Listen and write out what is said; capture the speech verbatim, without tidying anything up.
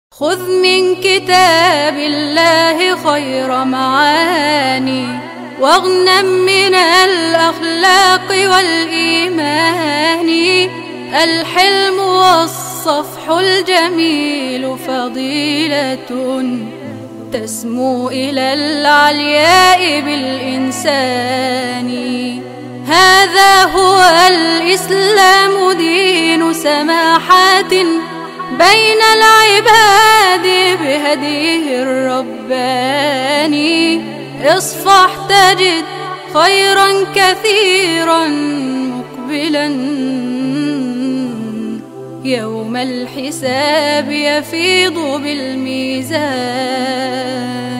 خذ من كتاب الله خير معاني، واغنم من الأخلاق والإيمان. الحلم والصفح الجميل فضيلة تسمو إلى العلياء بالإنسان. هذا هو الإسلام دين سماحات بين العباد بهديه الرباني. اصفح تجد خيرا كثيرا مقبلا، يوم الحساب يفيض بالميزان.